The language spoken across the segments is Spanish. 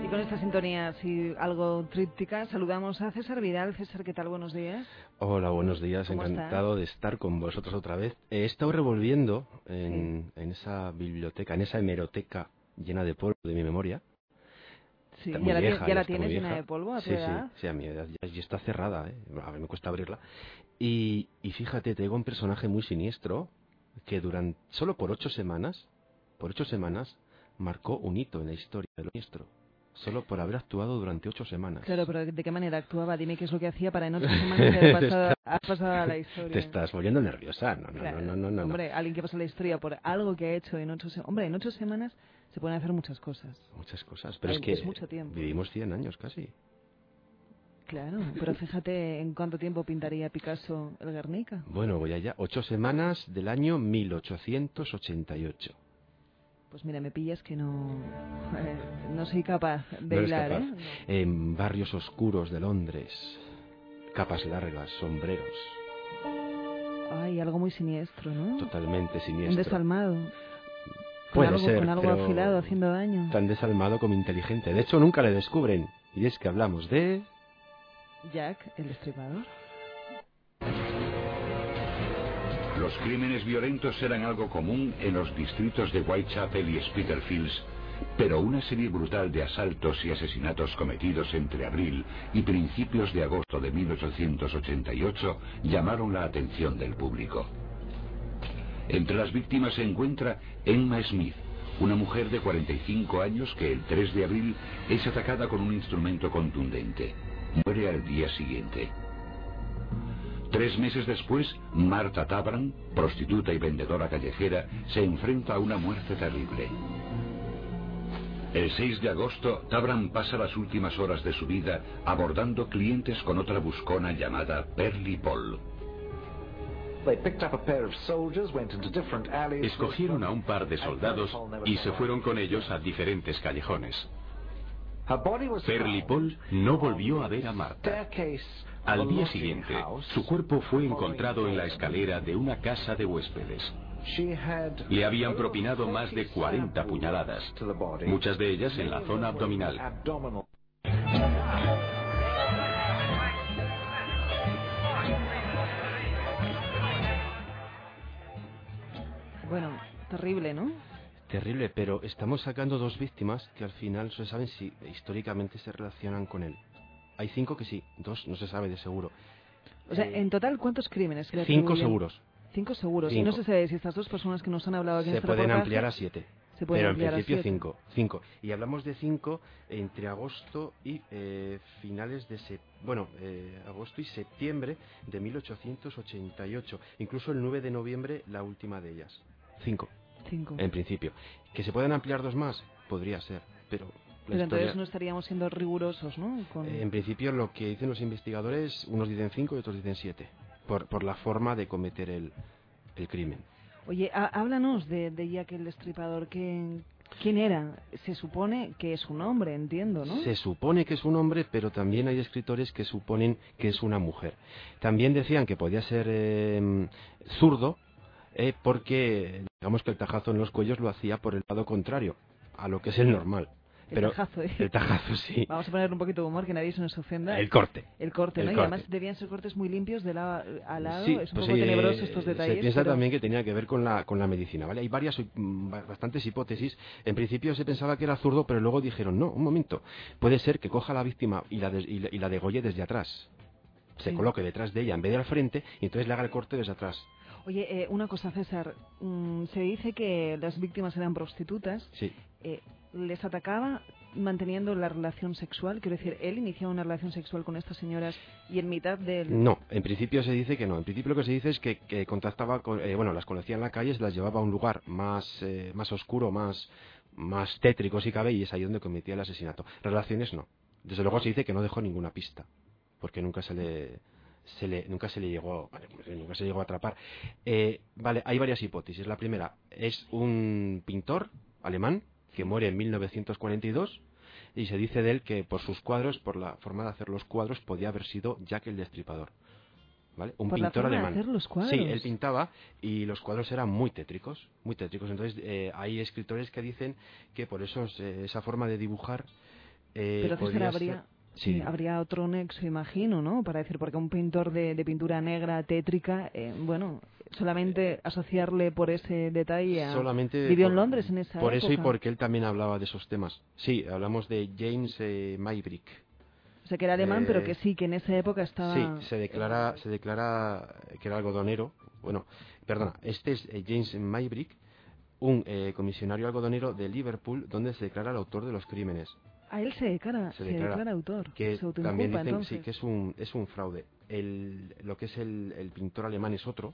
con esta sintonía así algo tríptica, saludamos a César Vidal. César, ¿qué tal? Buenos días. Hola, buenos días. Encantado de estar con vosotros otra vez. He estado revolviendo en esa biblioteca, en esa hemeroteca llena de polvo de mi memoria. Sí, ya la tienes llena de polvo a tu edad. Sí, a mi edad ya está cerrada, ¿eh? A ver, me cuesta abrirla. Y fíjate, tengo un personaje muy siniestro que solo por 8 semanas, marcó un hito en la historia de lo siniestro. Solo por haber actuado durante 8 semanas. Claro, pero ¿de qué manera actuaba? Dime qué es lo que hacía para en 8 semanas haber pasado a la historia. Te estás volviendo nerviosa. No. Hombre, alguien que pasa la historia por algo que ha hecho en 8 semanas. Hombre, en 8 semanas se pueden hacer muchas cosas. Muchas cosas, pero es que es mucho tiempo. Vivimos 100 años casi. Claro, pero fíjate en cuánto tiempo pintaría Picasso el Guernica. Bueno, voy allá. 8 semanas del año 1888. Pues mira, me pillas que no soy capaz de hilar, ¿eh? En barrios oscuros de Londres, capas largas, sombreros. Ay, algo muy siniestro, ¿no? Totalmente siniestro. Un desalmado. Puede ser, con algo pero afilado haciendo daño. Tan desalmado como inteligente. De hecho, nunca le descubren. Y es que hablamos de... Jack, el Destripador. Los crímenes violentos eran algo común en los distritos de Whitechapel y Spitalfields, pero una serie brutal de asaltos y asesinatos cometidos entre abril y principios de agosto de 1888 llamaron la atención del público. Entre las víctimas se encuentra Emma Smith, una mujer de 45 años que el 3 de abril es atacada con un instrumento contundente. Muere al día siguiente. 3 meses después, Martha Tabram, prostituta y vendedora callejera, se enfrenta a una muerte terrible. El 6 de agosto, Tabram pasa las últimas horas de su vida abordando clientes con otra buscona llamada Pearly Paul. Escogieron a un par de soldados y se fueron con ellos a diferentes callejones. Pearly Paul no volvió a ver a Martha. Al día siguiente, su cuerpo fue encontrado en la escalera de una casa de huéspedes. Le habían propinado más de 40 puñaladas, muchas de ellas en la zona abdominal. Bueno, terrible, ¿no? Terrible, pero estamos sacando 2 víctimas que al final no se saben si históricamente se relacionan con él. Hay 5 que sí, 2 no se sabe de seguro. O sea, en total, ¿cuántos crímenes? 5 seguros. 5 seguros. 5. Y no se sabe si estas 2 personas que nos han hablado aquí en se este pueden reportaje ampliar a 7. Pero en principio 5. Y hablamos de 5 entre agosto y finales de agosto y septiembre de 1888. Incluso el 9 de noviembre la última de ellas. 5. En principio. ¿Que se pueden ampliar 2 más? Podría ser, pero entonces no estaríamos siendo rigurosos, ¿no? En principio lo que dicen los investigadores, unos dicen 5 y otros dicen 7, por la forma de cometer el crimen. Oye, háblanos de Jack el Destripador. ¿Quién era? Se supone que es un hombre, entiendo, ¿no? Se supone que es un hombre, pero también hay escritores que suponen que es una mujer. También decían que podía ser zurdo, porque digamos que el tajazo en los cuellos lo hacía por el lado contrario a lo que es el normal. Pero tajazo, el tajazo, sí. Vamos a poner un poquito de humor, que nadie se nos ofenda. El corte, ¿no? Y además debían ser cortes muy limpios de lado a lado. Sí, es un poco tenebroso estos detalles. Se piensa también que tenía que ver con la medicina, ¿vale? Hay bastantes hipótesis. En principio se pensaba que era zurdo, pero luego dijeron, no, un momento. Puede ser que coja a la víctima y la degolle desde atrás. Se coloque detrás de ella en vez de al frente y entonces le haga el corte desde atrás. Oye, una cosa, César. Se dice que las víctimas eran prostitutas. Sí. ¿Les atacaba manteniendo la relación sexual? Quiero decir, ¿él iniciaba una relación sexual con estas señoras y en mitad del...? No, en principio se dice que no. En principio lo que se dice es que contactaba con... las conocía en la calle, se las llevaba a un lugar más oscuro, más tétrico si cabe, y es ahí donde cometía el asesinato. Relaciones no. Desde luego se dice que no dejó ninguna pista, porque nunca se le llegó a atrapar. Hay varias hipótesis. La primera es un pintor alemán que muere en 1942 y se dice de él que por sus cuadros, por la forma de hacer los cuadros, podía haber sido Jack el Destripador, ¿vale? Un pintor alemán. De hacer los cuadros. Sí, él pintaba y los cuadros eran muy tétricos. Entonces hay escritores que dicen que por eso esa forma de dibujar Pero César, habría otro nexo, imagino, ¿no? Para decir, porque un pintor de pintura negra, tétrica, bueno, solamente asociarle por ese detalle a... Vivió en Londres en esa época. Por eso y porque él también hablaba de esos temas. Sí, hablamos de James Maybrick. O sea, que era alemán, pero que sí, que en esa época estaba... Sí, se declara que era algodonero. Bueno, perdona, este es James Maybrick, un comisionario algodonero de Liverpool, donde se declara el autor de los crímenes. A él se declara autor. Que se también dicen entonces. sí que es un fraude. Lo que es el pintor alemán es otro,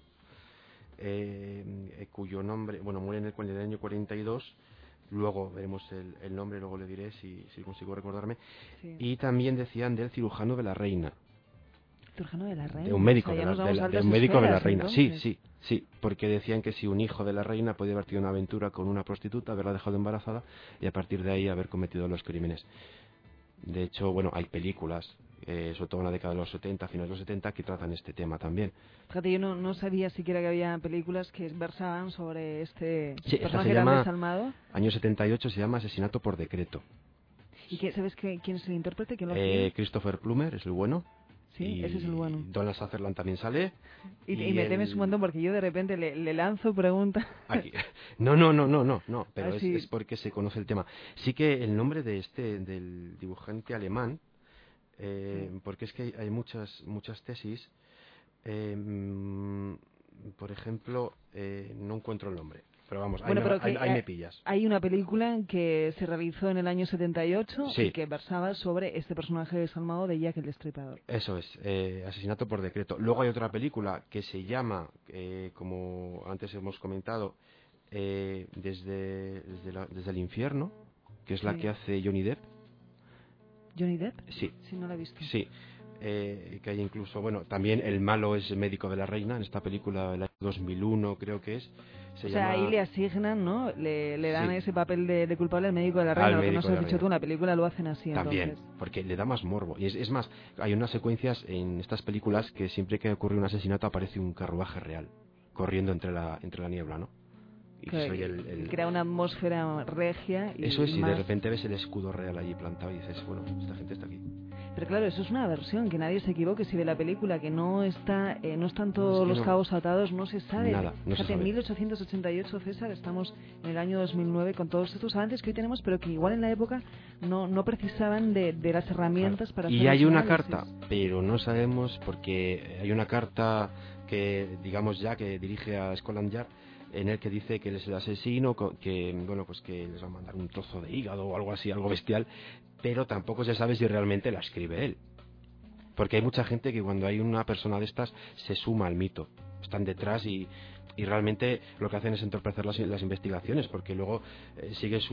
cuyo nombre, bueno, muere en el año 42. Luego veremos el nombre, luego le diré si consigo recordarme. Sí. Y también decían del cirujano de la reina. ¿Cirujano de la reina? De un médico, o sea, de un médico de la reina. Entonces. Sí, porque decían que si un hijo de la reina podía haber tenido una aventura con una prostituta, haberla dejado embarazada y a partir de ahí haber cometido los crímenes. De hecho, bueno, hay películas, sobre todo en la década de los 70, finales de los 70, que tratan este tema también. Fíjate, yo no sabía siquiera que había películas que versaban sobre este personaje tan desalmado. Año 78 se llama Asesinato por decreto. ¿Y sabes quién es el intérprete? ¿Quién lo Christopher Plummer es el bueno. Sí, ese es el bueno. Donald Sutherland también sale. Y me temes un montón porque yo de repente le lanzo preguntas. No, pero es porque se conoce el tema. Sí que el nombre del dibujante alemán, porque es que hay muchas tesis, por ejemplo, no encuentro el nombre. Pero vamos, ahí me pillas. Hay una película que se realizó en el año 78 sí. y que versaba sobre este personaje desalmado de Jack el Destripador. Eso es, Asesinato por decreto. Luego hay otra película que se llama, como antes hemos comentado, desde el infierno, que es la que hace Johnny Depp. ¿Johnny Depp? Sí. Sí, no la he visto. Sí. Que hay incluso, bueno, también el malo es médico de la reina en esta película del año 2001 creo que es. Ahí le asignan, ¿no? Le dan ese papel de culpable al médico de la reina, lo que nos has dicho tú, en la película lo hacen así. También, entonces. porque le da más morbo. Y es más, hay unas secuencias en estas películas que siempre que ocurre un asesinato aparece un carruaje real corriendo entre la niebla, ¿no? Y crea una atmósfera regia. Eso es, y de repente ves el escudo real allí plantado y dices, bueno, esta gente está aquí. Pero claro, eso es una versión, que nadie se equivoque si ve la película, que no están todos los cabos atados, no se sabe. Nada, no Fíjate, se sabe. En 1888, César, estamos en el año 2009 con todos estos avances que hoy tenemos, pero que igual en la época no precisaban de las herramientas para hacer. Y hay una carta, pero no sabemos, porque hay una carta que, digamos ya, que dirige a Scotland Yard, en el que dice que él es el asesino, que bueno, pues que les va a mandar un trozo de hígado o algo así, algo bestial, pero tampoco se sabe si realmente la escribe él, porque hay mucha gente que cuando hay una persona de estas se suma al mito, están detrás y realmente lo que hacen es entorpecer las investigaciones, porque luego sigues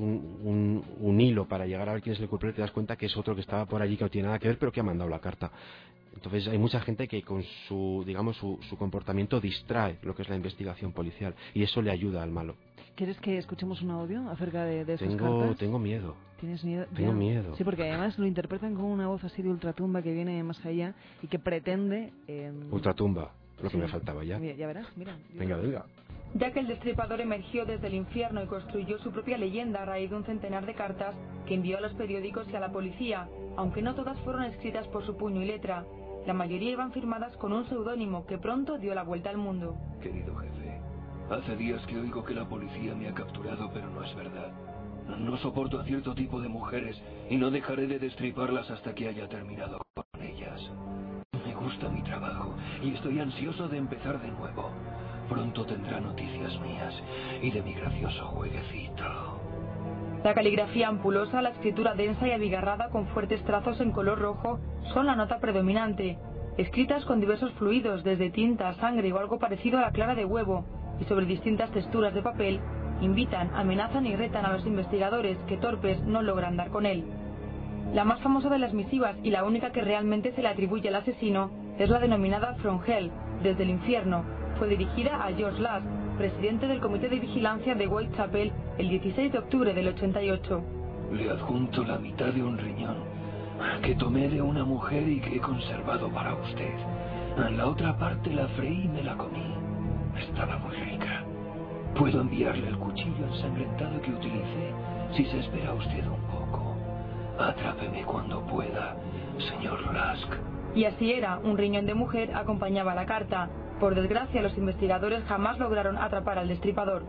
un hilo para llegar a ver quién es el culpable y te das cuenta que es otro que estaba por allí que no tiene nada que ver pero que ha mandado la carta. Entonces hay mucha gente que con su comportamiento distrae lo que es la investigación policial y eso le ayuda al malo. ¿Quieres que escuchemos un audio acerca de esas cartas? Tengo miedo. ¿Tienes miedo? Tengo miedo. Sí, porque además lo interpretan con una voz así de ultratumba que viene más allá y que pretende... Ultratumba, lo que me faltaba ya. Ya verás, mira. Venga. Jack el Destripador emergió desde el infierno y construyó su propia leyenda a raíz de un centenar de cartas que envió a los periódicos y a la policía, aunque no todas fueron escritas por su puño y letra. La mayoría iban firmadas con un seudónimo que pronto dio la vuelta al mundo. Querido jefe, hace días que oigo que la policía me ha capturado, pero no es verdad. No soporto a cierto tipo de mujeres y no dejaré de destriparlas hasta que haya terminado con ellas. Me gusta mi trabajo y estoy ansioso de empezar de nuevo. Pronto tendrá noticias mías y de mi gracioso jueguecito. La caligrafía ampulosa, la escritura densa y abigarrada con fuertes trazos en color rojo son la nota predominante, escritas con diversos fluidos, desde tinta, sangre o algo parecido a la clara de huevo, y sobre distintas texturas de papel, invitan, amenazan y retan a los investigadores que torpes no logran dar con él. La más famosa de las misivas y la única que realmente se le atribuye al asesino es la denominada From Hell, desde el infierno. Fue dirigida a George Last, presidente del Comité de Vigilancia de Whitechapel, el 16 de octubre del 88. Le adjunto la mitad de un riñón que tomé de una mujer y que he conservado para usted. La otra parte la freí y me la comí. Estaba muy rica. Puedo enviarle el cuchillo ensangrentado que utilicé si se espera usted un poco. Atrápeme cuando pueda, señor Rask. Y así era, un riñón de mujer acompañaba la carta. Por desgracia, los investigadores jamás lograron atrapar al destripador.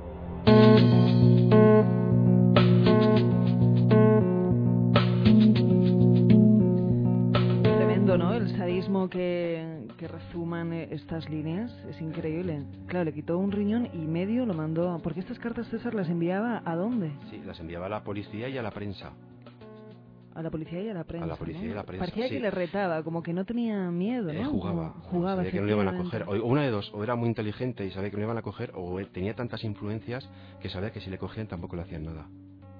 Tremendo, ¿no? El sadismo que resuman estas líneas es increíble. Claro, le quitó un riñón y medio, lo mandó... Porque estas cartas, César, ¿las enviaba a dónde? Sí, las enviaba a la policía y a la prensa. A la policía y a la prensa. A la policía, ¿no? Y a la prensa. Parecía que le retaba, como que no tenía miedo, ¿no? Jugaba. Sabía que no le iban a coger. O una de dos, o era muy inteligente y sabía que no le iban a coger, o tenía tantas influencias que sabía que si le cogían tampoco le hacían nada.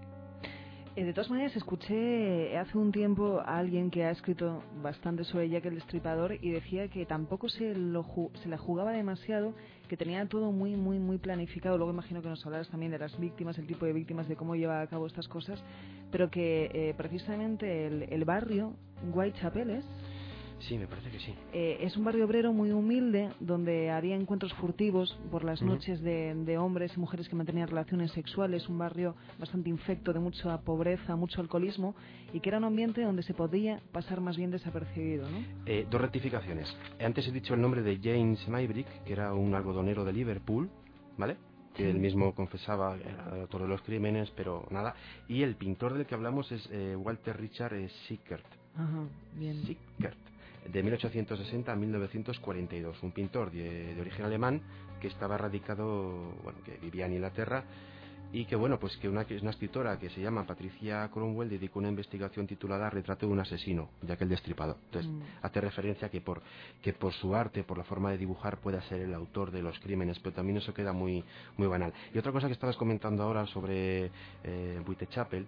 De todas maneras, escuché hace un tiempo a alguien que ha escrito bastante sobre Jack el Destripador y decía que tampoco se la jugaba demasiado, que tenía todo muy, muy, muy planificado. Luego imagino que nos hablarás también de las víctimas, el tipo de víctimas, de cómo lleva a cabo estas cosas, pero que precisamente el barrio, Whitechapel, ¿es? Sí, me parece que sí. Es un barrio obrero muy humilde donde había encuentros furtivos por las noches de hombres y mujeres que mantenían relaciones sexuales, un barrio bastante infecto de mucha pobreza, mucho alcoholismo, y que era un ambiente donde se podía pasar más bien desapercibido, ¿no? Dos rectificaciones. Antes he dicho el nombre de James Maybrick, que era un algodonero de Liverpool, ¿vale? Que él mismo confesaba todos los crímenes, pero nada. Y el pintor del que hablamos es Walter Richard Sickert. Ajá, bien. Sickert, de 1860 a 1942, un pintor de origen alemán que estaba radicado, bueno, que vivía en Inglaterra y que, bueno, pues que una escritora que se llama Patricia Cromwell dedicó una investigación titulada Retrato de un asesino, Jack el Destripador. Entonces, hace referencia que por su arte, por la forma de dibujar, pueda ser el autor de los crímenes, pero también eso queda muy, muy banal. Y otra cosa que estabas comentando ahora sobre Whitechapel,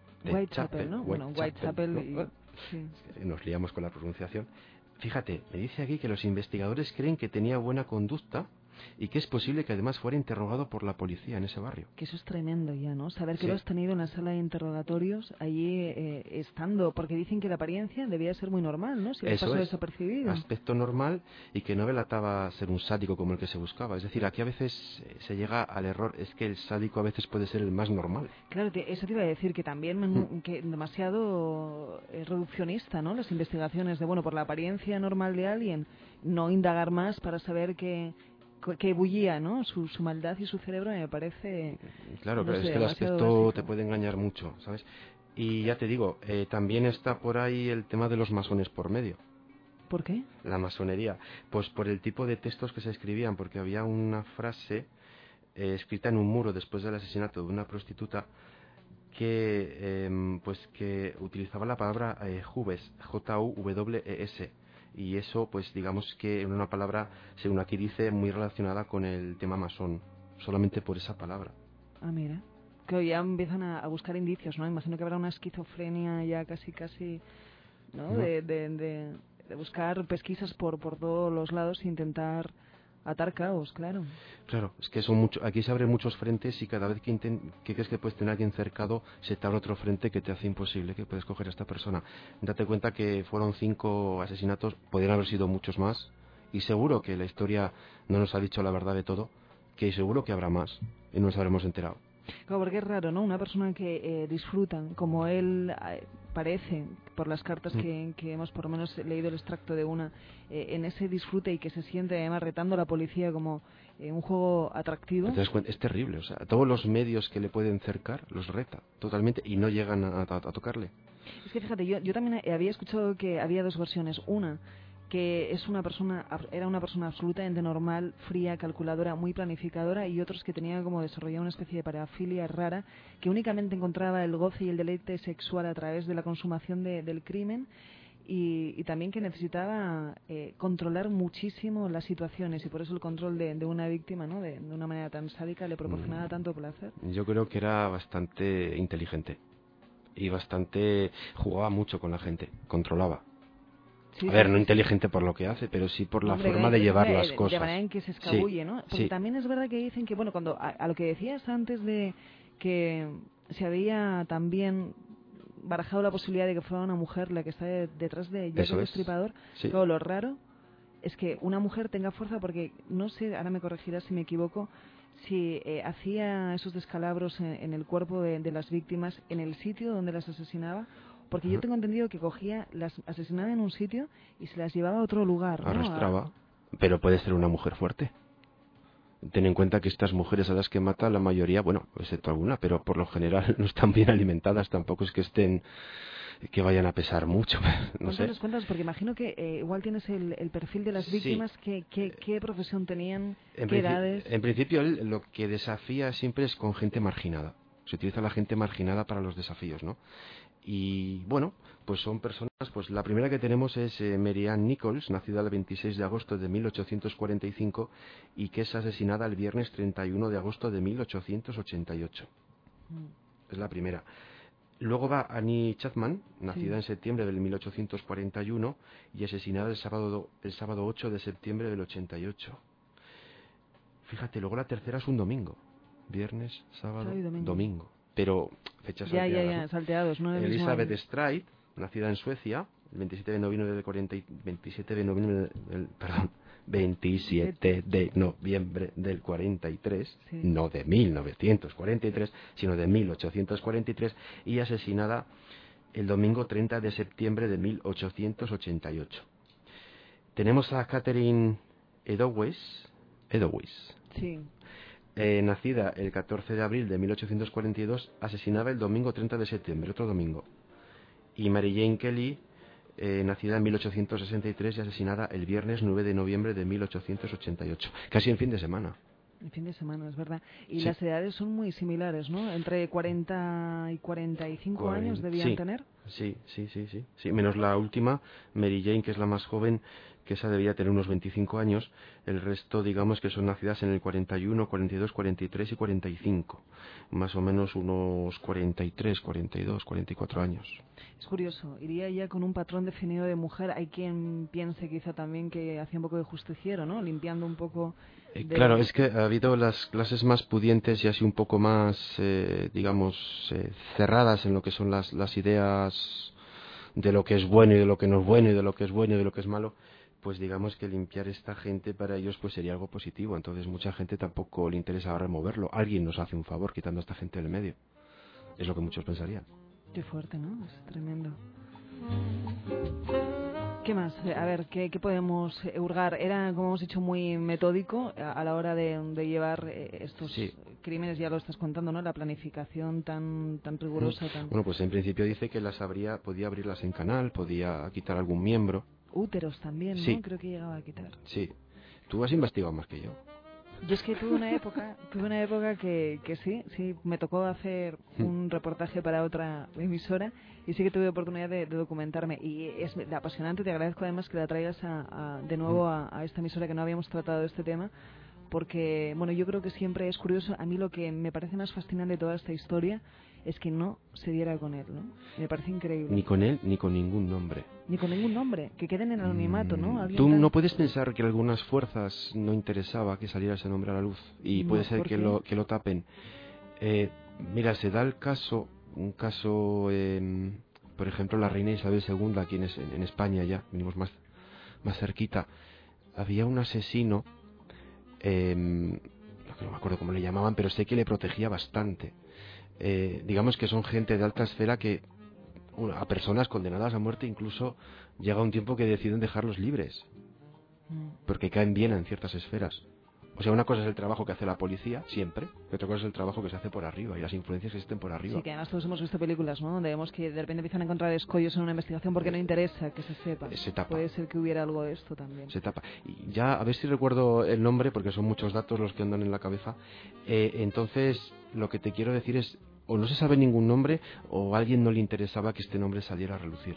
¿no? Bueno, Whitechapel. Sí. Nos liamos con la pronunciación. Fíjate, me dice aquí que los investigadores creen que tenía buena conducta y que es posible que además fuera interrogado por la policía en ese barrio. Que eso es tremendo ya, ¿no? Saber que lo has tenido en la sala de interrogatorios allí estando, porque dicen que la apariencia debía ser muy normal, ¿no? Si le pasó desapercibido. Aspecto normal y que no delataba ser un sádico como el que se buscaba. Es decir, aquí a veces se llega al error, es que el sádico a veces puede ser el más normal. Claro, eso te iba a decir, que también que demasiado reduccionista, ¿no? Las investigaciones de, bueno, por la apariencia normal de alguien, no indagar más para saber que bullía, ¿no? Su maldad y su cerebro, me parece... Claro, pero es que el aspecto básico te puede engañar mucho, ¿sabes? Y ya te digo, también está por ahí el tema de los masones por medio. ¿Por qué? La masonería. Pues por el tipo de textos que se escribían, porque había una frase escrita en un muro después del asesinato de una prostituta que utilizaba la palabra Júves, J-U-W-E-S. Y eso, pues digamos que en una palabra, según aquí dice, muy relacionada con el tema masón, solamente por esa palabra. Ah, mira, que ya empiezan a buscar indicios, ¿no? Imagino que habrá una esquizofrenia ya casi, ¿no? De buscar pesquisas por todos los lados e intentar atar cabos, claro. Claro, es que son aquí se abren muchos frentes y cada vez que crees que puedes tener a alguien cercado, se te abre otro frente que te hace imposible que puedes coger a esta persona. Date cuenta que fueron 5 asesinatos, podrían haber sido muchos más, y seguro que la historia no nos ha dicho la verdad de todo, que seguro que habrá más, y no nos habremos enterado. Claro, porque es raro, ¿no? Una persona que disfruta, como él parece, por las cartas que hemos por lo menos leído el extracto de una, en ese disfrute y que se siente además retando a la policía como un juego atractivo. Es terrible, o sea, todos los medios que le pueden cercar los reta totalmente y no llegan a tocarle. Es que fíjate, yo también había escuchado que había 2 versiones. Una, que era una persona absolutamente normal, fría, calculadora, muy planificadora, y otros que tenía como desarrollado una especie de parafilia rara, que únicamente encontraba el goce y el deleite sexual a través de la consumación del crimen, y también que necesitaba controlar muchísimo las situaciones, y por eso el control de una víctima, ¿no? de una manera tan sádica le proporcionaba tanto placer. Yo creo que era bastante inteligente y jugaba mucho con la gente, controlaba. Sí, a ver, no inteligente por lo que hace, pero sí por la forma de llevar las cosas. De manera en que se escabulle, ¿no? Porque también es verdad que dicen que, bueno, cuando a lo que decías antes de que se había también barajado la posibilidad de que fuera una mujer la que está detrás de Jack el Destripador, pero lo raro es que una mujer tenga fuerza, porque no sé, ahora me corregirás si me equivoco, si hacía esos descalabros en el cuerpo de las víctimas en el sitio donde las asesinaba, Porque yo tengo entendido que las asesinaba en un sitio y se las llevaba a otro lugar, ¿no? Arrastraba. Pero puede ser una mujer fuerte. Ten en cuenta que estas mujeres a las que mata, la mayoría, bueno, excepto alguna, pero por lo general no están bien alimentadas, tampoco es que vayan a pesar mucho, no sé. Cuéntanos, porque imagino que igual tienes el perfil de las víctimas, sí. ¿Qué profesión tenían, qué edades? En principio, él lo que desafía siempre es con gente marginada. Se utiliza la gente marginada para los desafíos, ¿no? Y bueno, pues son personas, pues la primera que tenemos es Mary Ann Nichols, nacida el 26 de agosto de 1845 y que es asesinada el viernes 31 de agosto de 1888. Es la primera. Luego va Annie Chapman, nacida en septiembre del 1841 y asesinada el sábado 8 de septiembre del 88. Fíjate, luego la tercera es un domingo. Viernes, sábado, domingo. Pero fechas salteadas. Salteados, ¿no? Elizabeth Stride, nacida en Suecia, el 27 de noviembre del 43, sí. No de 1943, sino de 1843, y asesinada el domingo 30 de septiembre de 1888. Tenemos a Catherine Eddowes, sí. Nacida el 14 de abril de 1842, asesinada el domingo 30 de septiembre, otro domingo. Y Mary Jane Kelly, nacida en 1863 y asesinada el viernes 9 de noviembre de 1888. Casi en fin de semana. En fin de semana, es verdad. Y sí. Las edades son muy similares, ¿no? Entre 40 y 45 años debían tener. Sí, menos la última, Mary Jane, que es la más joven, que esa debía tener unos 25 años. El resto, digamos que son nacidas en el 41, 42, 43 y 45. Más o menos unos 43, 42, 44 años. Es curioso, iría ya con un patrón definido de mujer. Hay quien piense quizá también que hacía un poco de justiciero, ¿no? Limpiando un poco... Claro, es que ha habido las clases más pudientes y así un poco más, cerradas en lo que son las ideas de lo que es bueno y de lo que no es bueno y de lo que es bueno y de lo que es malo. Pues digamos que limpiar esta gente para ellos pues sería algo positivo. Entonces mucha gente tampoco le interesa removerlo. Alguien nos hace un favor quitando a esta gente del medio. Es lo que muchos pensarían. Qué fuerte, ¿no? Es tremendo. ¿Qué más? A ver, ¿qué podemos hurgar? Era, como hemos dicho, muy metódico a la hora de llevar estos crímenes, ya lo estás contando, ¿no? La planificación tan rigurosa. Bueno, pues en principio dice que podía abrirlas en canal, podía quitar algún miembro. Úteros también, ¿no? Sí. Creo que llegaba a quitar. Sí. Tú has investigado más que yo. Yo es que tuve una época que sí, me tocó hacer un reportaje para otra emisora y sí que tuve oportunidad de documentarme y es apasionante. Te agradezco además que la traigas de nuevo a esta emisora, que no habíamos tratado de este tema, porque bueno, yo creo que siempre es curioso. A mí lo que me parece más fascinante de toda esta historia es que no se diera con él, ¿no? Me parece increíble. Ni con él, ni con ningún nombre. Ni con ningún nombre, que queden en el anonimato, ¿no? Tú no puedes pensar que a algunas fuerzas no interesaba que saliera ese nombre a la luz y puede ser que lo tapen. Mira, se da un caso, por ejemplo, la reina Isabel II, aquí en España ya, venimos más cerquita. Había un asesino, no me acuerdo cómo le llamaban, pero sé que le protegía bastante. Digamos que son gente de alta esfera que a personas condenadas a muerte incluso llega un tiempo que deciden dejarlos libres porque caen bien en ciertas esferas. O sea, una cosa es el trabajo que hace la policía siempre, y otra cosa es el trabajo que se hace por arriba y las influencias que existen por arriba. Sí, que además todos hemos visto películas, ¿no? Donde vemos que de repente empiezan a encontrar escollos en una investigación porque no interesa que se sepa. Se tapa. Puede ser que hubiera algo de esto también. Se tapa. Y ya, a ver si recuerdo el nombre, porque son muchos datos los que andan en la cabeza. Entonces, lo que te quiero decir es, o no se sabe ningún nombre, o a alguien no le interesaba que este nombre saliera a relucir.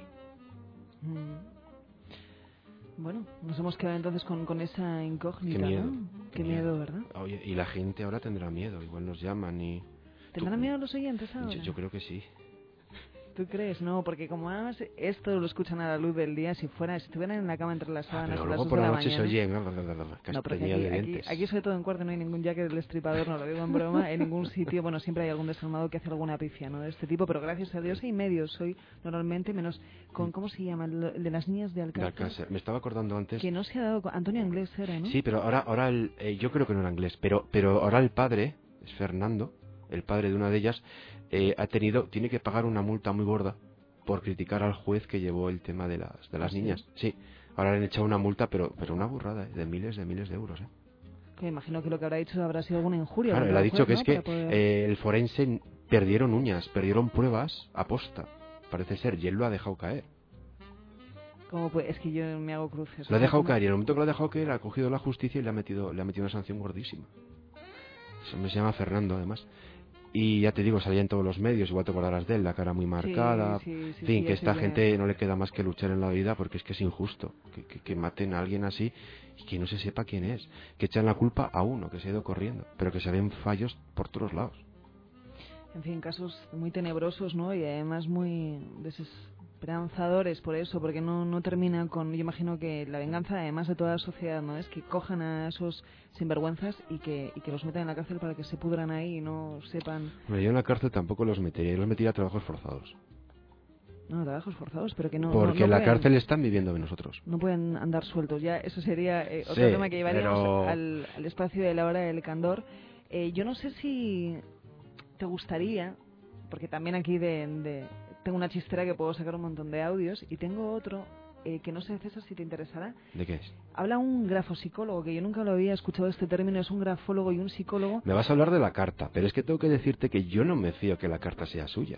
Bueno, nos hemos quedado entonces con esa incógnita. Qué miedo, ¿no? Qué miedo, ¿verdad? Oye, y la gente ahora tendrá miedo, igual nos llaman y... ¿Tendrán miedo los oyentes ahora? Yo creo que sí. ¿Tú crees? No, porque como además esto lo escuchan a la luz del día, si estuvieran en la cama entre las sábanas pero luego por la noche se oye aquí sobre todo en Cuarto no hay ningún Jack el Destripador, no lo digo en broma, en ningún sitio. Bueno, siempre hay algún desalmado que hace alguna pifia, ¿no? De este tipo, pero gracias a Dios hay medios. Soy normalmente menos con, ¿cómo se llama? El de las niñas de Alcácer. Me estaba acordando antes que no se ha dado Antonio Anglés era, ¿no? Sí, pero ahora yo creo que no era Anglés, pero ahora el padre es Fernando, el padre de una de ellas, tiene que pagar una multa muy gorda por criticar al juez que llevó el tema de las niñas. Sí, ahora le han echado una multa, pero una burrada, de miles de euros. Que imagino que lo que habrá dicho habrá sido alguna injuria. Claro, él ha dicho que es que el forense perdieron uñas, perdieron pruebas aposta, parece ser, y él lo ha dejado caer. ¿Cómo puede? Es que yo me hago cruces. Lo ha dejado caer, y en el momento que lo ha dejado caer ha cogido la justicia y le ha metido una sanción gordísima. Eso me se llama Fernando, además. Y ya te digo, salía en todos los medios, igual te acordarás de él, la cara muy marcada. En fin, que esta gente no le queda más que luchar en la vida, porque es que es injusto que maten a alguien así y que no se sepa quién es. Que echan la culpa a uno que se ha ido corriendo, pero que se ven fallos por todos lados. En fin, casos muy tenebrosos, ¿no? Y además muy desesperanzadores por eso, porque no termina con... Yo imagino que la venganza, además de toda la sociedad, ¿no? Es que cojan a esos sinvergüenzas y que los metan en la cárcel para que se pudran ahí y no sepan... Bueno, yo en la cárcel tampoco los metería, yo los metería a trabajos forzados. No, trabajos forzados, pero que no... Porque en la cárcel están viviendo de nosotros. No pueden andar sueltos, ya eso sería otro tema que llevaríamos al espacio de la hora del candor. Yo no sé si te gustaría, porque también aquí tengo una chistera que puedo sacar un montón de audios, y tengo otro que no sé, César, si te interesará. ¿De qué es? Habla un grafopsicólogo, que yo nunca lo había escuchado este término, es un grafólogo y un psicólogo. Me vas a hablar de la carta, pero es que tengo que decirte que yo no me fío que la carta sea suya.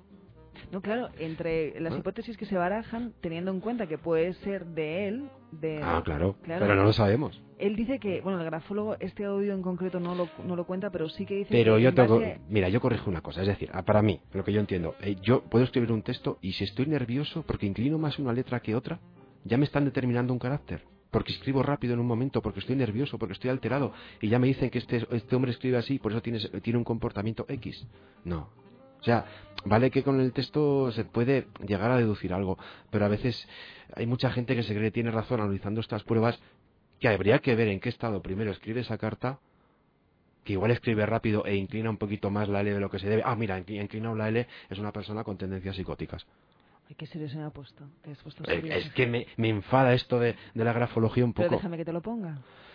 No, claro, entre las hipótesis que se barajan, teniendo en cuenta que puede ser de él... claro, pero no lo sabemos. Él dice que, bueno, el grafólogo, este audio en concreto no lo cuenta, pero sí que dice... Pero yo corrijo una cosa, es decir, para mí, lo que yo entiendo, yo puedo escribir un texto y si estoy nervioso, porque inclino más una letra que otra, ya me están determinando un carácter. Porque escribo rápido en un momento, porque estoy nervioso, porque estoy alterado, y ya me dicen que este hombre escribe así, por eso tiene un comportamiento X. No. O sea, vale que con el texto se puede llegar a deducir algo, pero a veces hay mucha gente que se cree que tiene razón analizando estas pruebas, que habría que ver en qué estado primero escribe esa carta, que igual escribe rápido e inclina un poquito más la L de lo que se debe. Mira, inclinado la L, es una persona con tendencias psicóticas. Ay, qué serio se me ha puesto. Es que me enfada esto de la grafología un poco. Pero déjame que te lo ponga.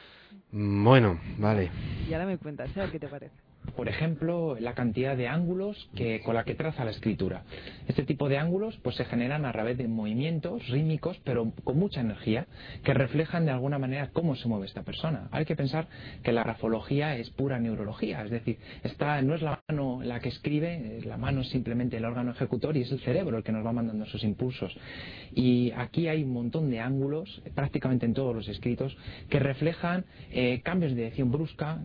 Bueno, vale. Y ahora me cuentas, a ver qué te parece. Por ejemplo, la cantidad de ángulos con la que traza la escritura. Este tipo de ángulos pues se generan a través de movimientos rítmicos, pero con mucha energía, que reflejan de alguna manera cómo se mueve esta persona. Hay que pensar que la grafología es pura neurología, es decir, no es la mano la que escribe, la mano es simplemente el órgano ejecutor y es el cerebro el que nos va mandando esos impulsos. Y aquí hay un montón de ángulos, prácticamente en todos los escritos, que reflejan cambios de dirección brusca,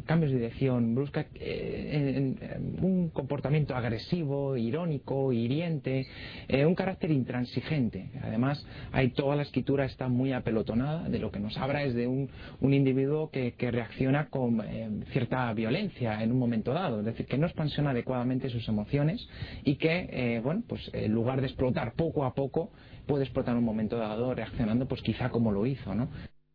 un comportamiento agresivo, irónico, hiriente, un carácter intransigente. Además, toda la escritura está muy apelotonada, de lo que nos habla es de un individuo que reacciona con cierta violencia en un momento dado, es decir, que no expansiona adecuadamente sus emociones y que, en lugar de explotar poco a poco, puede explotar en un momento dado reaccionando pues quizá como lo hizo, ¿no?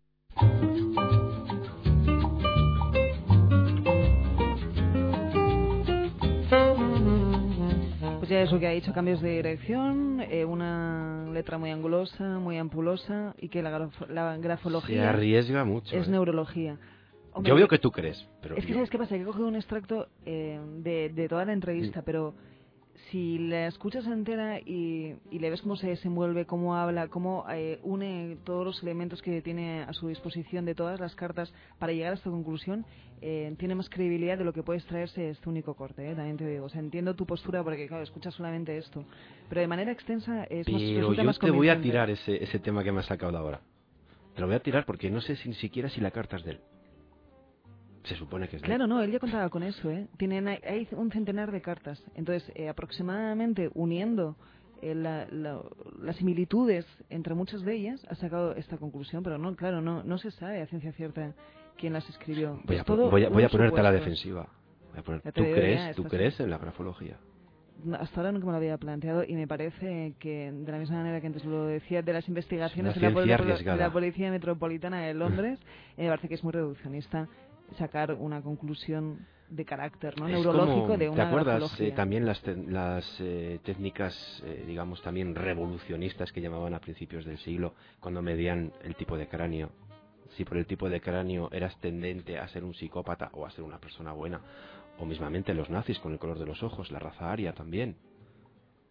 Pues ya es lo que ha dicho, cambios de dirección, una letra muy angulosa, muy ampulosa, y que la grafología... Se arriesga mucho. Es neurología. Hombre, yo veo que tú crees, pero... Es que ¿sabes qué pasa? Que he cogido un extracto de toda la entrevista, pero si la escuchas entera y le ves cómo se desenvuelve, cómo habla, cómo une todos los elementos que tiene a su disposición de todas las cartas para llegar a esta conclusión, tiene más credibilidad de lo que puede extraerse este único corte, también te digo. O sea, entiendo tu postura porque, claro, escuchas solamente esto, pero de manera extensa es más convincente. Pero yo te voy a tirar ese tema que me has sacado ahora. Te lo voy a tirar porque no sé ni siquiera si la carta es de él. Se supone que es de él. Claro, no, él ya contaba con eso, ¿eh? Hay un centenar de cartas. Entonces, aproximadamente uniendo las similitudes entre muchas de ellas, ha sacado esta conclusión, pero no, claro, no se sabe a ciencia cierta quién las escribió. Voy a ponerte a la defensiva. ¿Tú crees crees en la grafología? Hasta ahora nunca me lo había planteado y me parece que, de la misma manera que antes lo decía, de las investigaciones de la Policía Metropolitana de Londres, me parece que es muy reduccionista sacar una conclusión de carácter neurológico de una grafología. ¿Te acuerdas también las técnicas, digamos, también revolucionistas que llamaban a principios del siglo, cuando medían el tipo de cráneo? Si por el tipo de cráneo eras tendente a ser un psicópata o a ser una persona buena, o mismamente los nazis con el color de los ojos, la raza aria también.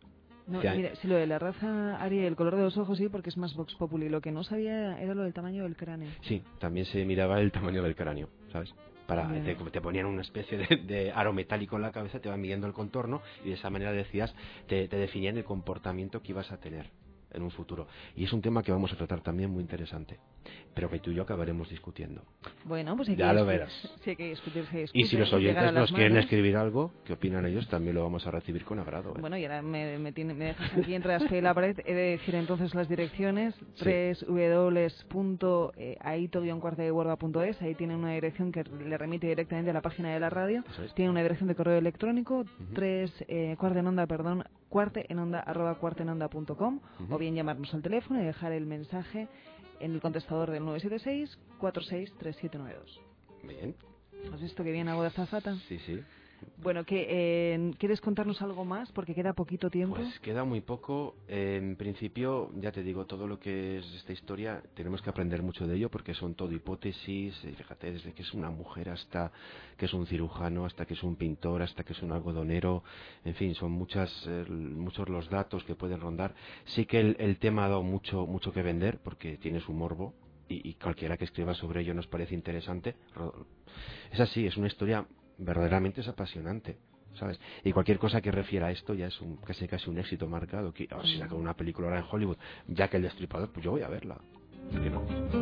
No, mira, si lo de la raza aria, el color de los ojos sí, porque es más vox populi. Lo que no sabía era lo del tamaño del cráneo. Sí, también se miraba el tamaño del cráneo, ¿sabes? Te ponían una especie de aro metálico en la cabeza, te iban midiendo el contorno y de esa manera te definían el comportamiento que ibas a tener en un futuro. Y es un tema que vamos a tratar también muy interesante, pero que tú y yo acabaremos discutiendo. Bueno, pues ya lo verás. Sí, hay que discutir, y si los oyentes nos quieren escribir algo, ¿qué opinan ellos? También lo vamos a recibir con agrado. Bueno, y ahora me dejas aquí entre la espada y la pared. He de decir entonces las direcciones: www.aito-cuartadehuelva.es. Ahí tiene una dirección que le remite directamente a la página de la radio. Tiene una dirección de correo electrónico, cuartenonda@cuartenonda.com, o bien llamarnos al teléfono y dejar el mensaje en el contestador del 976-463792. Bien. ¿Has visto que bien hago de azafata? Sí, sí. Bueno, ¿quieres contarnos algo más? Porque queda poquito tiempo. Pues queda muy poco. En principio, ya te digo, todo lo que es esta historia, tenemos que aprender mucho de ello porque son todo hipótesis. Fíjate, desde que es una mujer hasta que es un cirujano, hasta que es un pintor, hasta que es un algodonero. En fin, son muchos los datos que pueden rondar. Sí que el tema ha dado mucho que vender porque tiene su morbo. Y cualquiera que escriba sobre ello nos parece interesante. Es así, es una historia verdaderamente es apasionante, ¿sabes? Y cualquier cosa que refiera a esto ya es casi un éxito marcado. Si sacan una película ahora en Hollywood, ya que el Destripador, pues yo voy a verla. ¿Por qué no?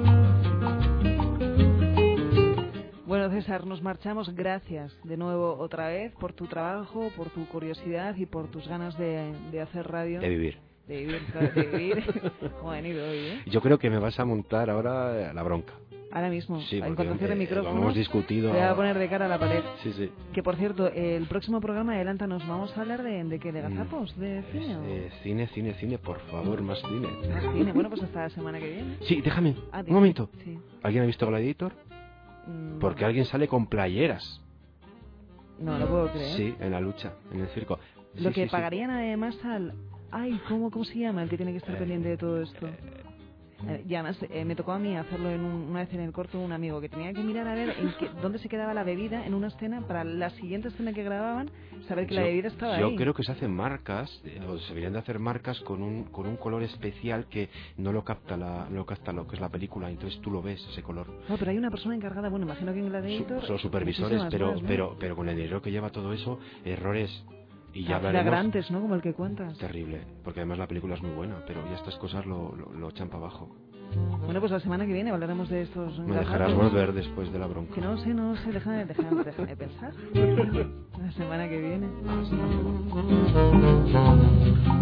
Bueno, César, nos marchamos. Gracias de nuevo otra vez por tu trabajo, por tu curiosidad y por tus ganas de hacer radio. De vivir. De vivir. Como ha venido hoy, ¿eh? Yo creo que me vas a montar ahora la bronca. Ahora mismo, sí, en contención de micrófonos, lo hemos discutido. Te voy a poner de cara a la pared. Sí. Que por cierto, el próximo programa, adelántanos, vamos a hablar de qué, de gazapos, de cine. Cine, por favor, más cine. Más cine, bueno, pues hasta la semana que viene. Sí, déjame, un momento. Sí. ¿Alguien ha visto Gladiator? Porque alguien sale con playeras. No lo puedo creer. Sí, en la lucha, en el circo. Lo que pagarían además al... Ay, ¿cómo se llama el que tiene que estar pendiente de todo esto? Y además me tocó a mí hacerlo una vez en el corto un amigo que tenía que mirar a ver dónde se quedaba la bebida en una escena para la siguiente escena que grababan, saber que la bebida estaba ahí. Yo creo que se hacen marcas, o se deberían de hacer marcas con un color especial que no lo capta lo que es la película, entonces tú lo ves, ese color. No, pero hay una persona encargada, bueno, imagino que en Gladiator... Son supervisores, pero con el dinero que lleva todo eso, errores... Y ya flagrantes, ¿no? Como el que cuentas. Terrible, porque además la película es muy buena, pero ya estas cosas lo echan para abajo. Bueno, pues la semana que viene hablaremos de estos... Me dejarás volver después de la bronca. Que no sé, déjame pensar. La semana que viene.